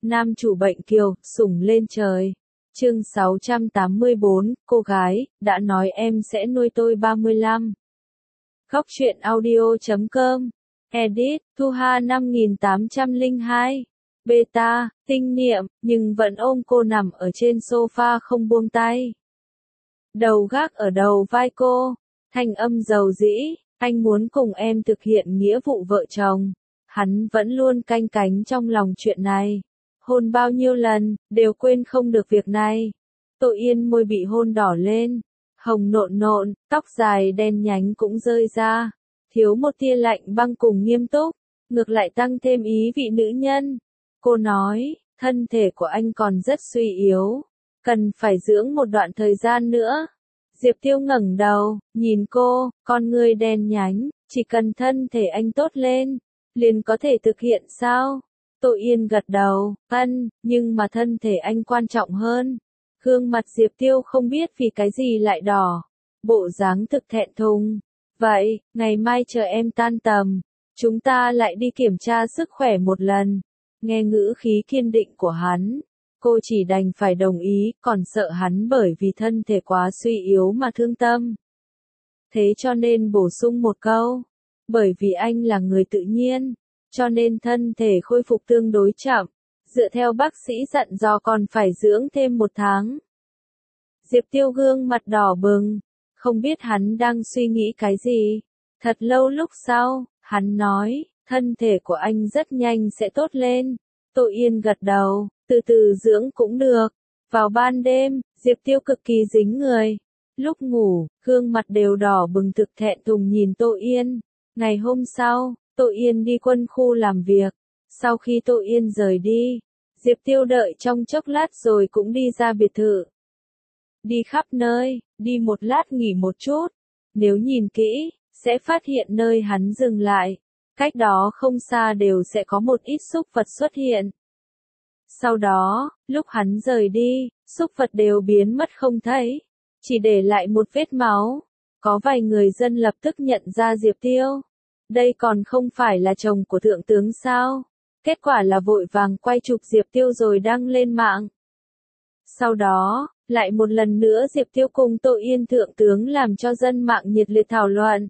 Nam chủ bệnh kiều, sủng lên trời. Chương 684, cô gái, đã nói em sẽ nuôi tôi 35. Góc truyện audio.com. Edit, Thu Hà 5802. Beta, tinh niệm, nhưng vẫn ôm cô nằm ở trên sofa không buông tay. Đầu gác ở đầu vai cô, thanh âm dầu dĩ, anh muốn cùng em thực hiện nghĩa vụ vợ chồng. Hắn vẫn luôn canh cánh trong lòng chuyện này. Hôn bao nhiêu lần, đều quên không được việc này. Tội Yên môi bị hôn đỏ lên, hồng nộn nộn, tóc dài đen nhánh cũng rơi ra. Thiếu một tia lạnh băng cùng nghiêm túc, ngược lại tăng thêm ý vị nữ nhân. Cô nói, thân thể của anh còn rất suy yếu, cần phải dưỡng một đoạn thời gian nữa. Diệp Tiêu ngẩng đầu, nhìn cô, con ngươi đen nhánh, chỉ cần thân thể anh tốt lên, liền có thể thực hiện sao? Tội Yên gật đầu, nhưng mà thân thể anh quan trọng hơn. Gương mặt Diệp Tiêu không biết vì cái gì lại đỏ, bộ dáng thực thẹn thùng. Vậy, ngày mai chờ em tan tầm, chúng ta lại đi kiểm tra sức khỏe một lần. Nghe ngữ khí kiên định của hắn, cô chỉ đành phải đồng ý, còn sợ hắn bởi vì thân thể quá suy yếu mà thương tâm. Thế cho nên bổ sung một câu, bởi vì anh là người tự nhiên, cho nên thân thể khôi phục tương đối chậm, dựa theo bác sĩ dặn dò còn phải dưỡng thêm 1 tháng. Diệp Tiêu gương mặt đỏ bừng, không biết hắn đang suy nghĩ cái gì. Thật lâu lúc sau, hắn nói, thân thể của anh rất nhanh sẽ tốt lên. Tội Yên gật đầu, từ từ dưỡng cũng được. Vào ban đêm, Diệp Tiêu cực kỳ dính người. Lúc ngủ, gương mặt đều đỏ bừng thực thẹn thùng nhìn Tội Yên. Ngày hôm sau, Tội Yên đi quân khu làm việc. Sau khi Tội Yên rời đi, Diệp Tiêu đợi trong chốc lát rồi cũng đi ra biệt thự. Đi khắp nơi, đi một lát nghỉ một chút. Nếu nhìn kỹ, sẽ phát hiện nơi hắn dừng lại. Cách đó không xa đều sẽ có một ít súc vật xuất hiện. Sau đó, lúc hắn rời đi, súc vật đều biến mất không thấy. Chỉ để lại một vết máu. Có vài người dân lập tức nhận ra Diệp Tiêu. Đây còn không phải là chồng của thượng tướng sao? Kết quả là vội vàng quay chụp Diệp Tiêu rồi đăng lên mạng. Sau đó, lại một lần nữa Diệp Tiêu cùng Tội Yên thượng tướng làm cho dân mạng nhiệt liệt thảo luận.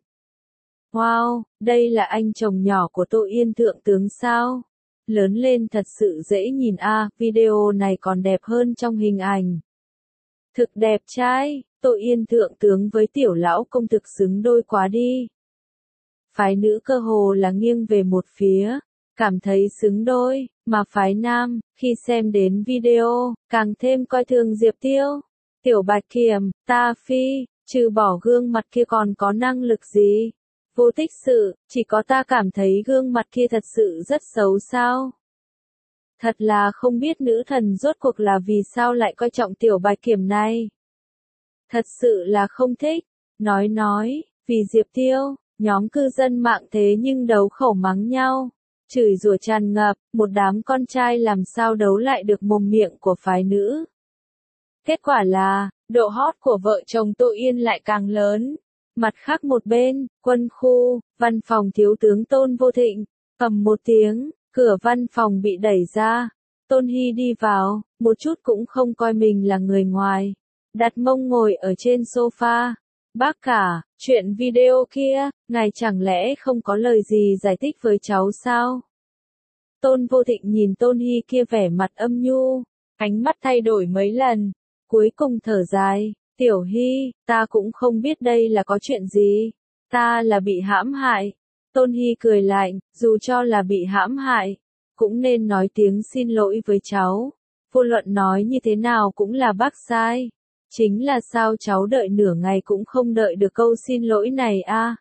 Wow, đây là anh chồng nhỏ của Tội Yên thượng tướng sao? Lớn lên thật sự dễ nhìn video này còn đẹp hơn trong hình ảnh. Thực đẹp trai, Tội Yên thượng tướng với tiểu lão công thực xứng đôi quá đi. Phái nữ cơ hồ là nghiêng về một phía, cảm thấy xứng đôi, mà phái nam, khi xem đến video, càng thêm coi thường Diệp Tiêu. Tiểu Bạch Kiểm, ta phi, trừ bỏ gương mặt kia còn có năng lực gì? Vô tích sự, chỉ có ta cảm thấy gương mặt kia thật sự rất xấu sao? Thật là không biết nữ thần rốt cuộc là vì sao lại coi trọng Tiểu Bạch Kiểm này. Thật sự là không thích. Nói, vì Diệp Tiêu, nhóm cư dân mạng thế nhưng đấu khẩu mắng nhau. Chửi rủa tràn ngập, một đám con trai làm sao đấu lại được mồm miệng của phái nữ. Kết quả là, độ hot của vợ chồng Tội Yên lại càng lớn. Mặt khác một bên, quân khu, văn phòng thiếu tướng Tôn Vô Thịnh, ầm một tiếng, cửa văn phòng bị đẩy ra. Tôn Hy đi vào, một chút cũng không coi mình là người ngoài. Đặt mông ngồi ở trên sofa. Bác cả, chuyện video kia, ngài chẳng lẽ không có lời gì giải thích với cháu sao? Tôn Vô Thịnh nhìn Tôn Hy kia vẻ mặt âm nhu, ánh mắt thay đổi mấy lần, cuối cùng thở dài, Tiểu Hy, ta cũng không biết đây là có chuyện gì, ta là bị hãm hại. Tôn Hy cười lạnh, dù cho là bị hãm hại, cũng nên nói tiếng xin lỗi với cháu, vô luận nói như thế nào cũng là bác sai. Chính là sao cháu đợi nửa ngày cũng không đợi được câu xin lỗi này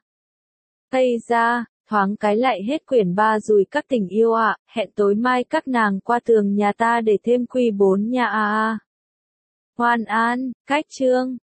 Hay ra, thoáng cái lại hết quyển 3 rồi các tình yêu hẹn tối mai các nàng qua tường nhà ta để thêm Q4 nha Hoan An, cách chương.